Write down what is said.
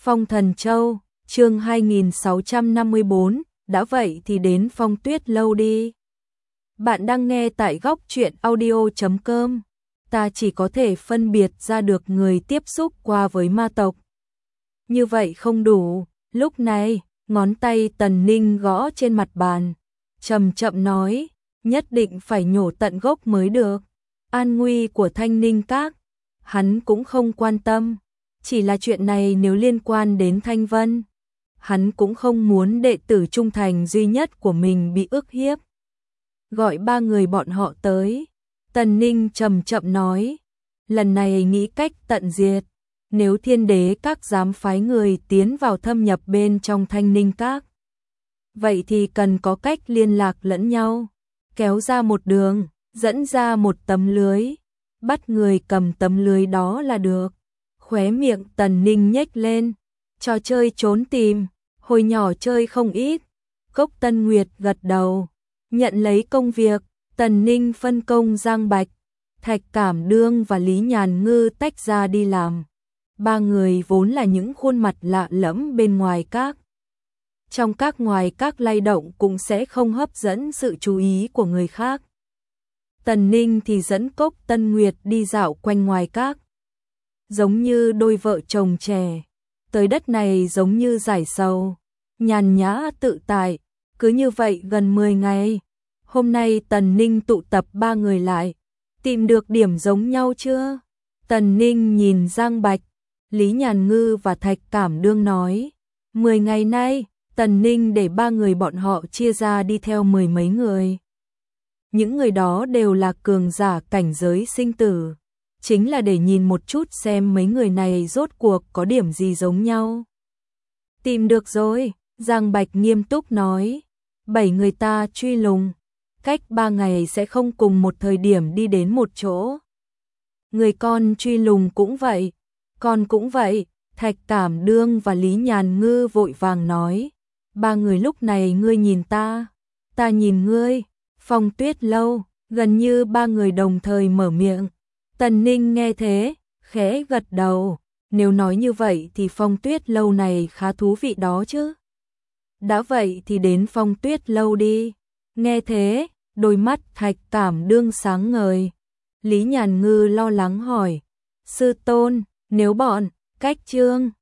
Phong Thần Châu, chương 2654, đã vậy thì đến Phong Tuyết Lâu đi. Bạn đang nghe tại góc truyện audio.com. Ta chỉ có thể phân biệt ra được người tiếp xúc qua với ma tộc. Như vậy không đủ, lúc này, ngón tay Tần Ninh gõ trên mặt bàn, chậm chậm nói, nhất định phải nhổ tận gốc mới được. An nguy của Thanh Ninh Các, hắn cũng không quan tâm. Chỉ là chuyện này nếu liên quan đến Thanh Vân, hắn cũng không muốn đệ tử trung thành duy nhất của mình bị ức hiếp. Gọi ba người bọn họ tới, Tần Ninh chậm chậm nói, lần này nghĩ cách tận diệt, nếu Thiên Đế Các dám phái người tiến vào thâm nhập bên trong Thanh Ninh Các, vậy thì cần có cách liên lạc lẫn nhau, kéo ra một đường, dẫn ra một tấm lưới, bắt người cầm tấm lưới đó là được. Khóe miệng Tần Ninh nhếch lên, trò chơi trốn tìm, hồi nhỏ chơi không ít. Cốc Tân Nguyệt gật đầu, nhận lấy công việc, Tần Ninh phân công Giang Bạch, Thạch Cảm Đương và Lý Nhàn Ngư tách ra đi làm. Ba người vốn là những khuôn mặt lạ lẫm bên ngoài các. Trong các ngoài các lay động cũng sẽ không hấp dẫn sự chú ý của người khác. Tần Ninh thì dẫn Cốc Tân Nguyệt đi dạo quanh ngoài các. Giống như đôi vợ chồng trẻ, tới đất này giống như giải sầu, nhàn nhã tự tại, cứ như vậy gần 10 ngày. Hôm nay Tần Ninh tụ tập ba người lại, tìm được điểm giống nhau chưa? Tần Ninh nhìn Giang Bạch, Lý Nhàn Ngư và Thạch Cảm Đương nói, 10 ngày nay, Tần Ninh để ba người bọn họ chia ra đi theo 10 mấy người. Những người đó đều là cường giả cảnh giới sinh tử. Chính là để nhìn một chút xem mấy người này rốt cuộc có điểm gì giống nhau. Tìm được rồi, Giang Bạch nghiêm túc nói. 7 người ta truy lùng, cách 3 ngày sẽ không cùng một thời điểm đi đến một chỗ. Người con truy lùng cũng vậy, con cũng vậy, Thạch Cảm Đương và Lý Nhàn Ngư vội vàng nói. 3 người lúc này ngươi nhìn ta nhìn ngươi. Phong Tuyết Lâu, gần như 3 người đồng thời mở miệng. Tần Ninh nghe thế, khẽ gật đầu, nếu nói như vậy thì Phong Tuyết Lâu này khá thú vị đó chứ. Đã vậy thì đến Phong Tuyết Lâu đi. Nghe thế, đôi mắt Thạch Cảm Đương sáng ngời. Lý Nhàn Ngư lo lắng hỏi, sư tôn, nếu bọn Cách Trương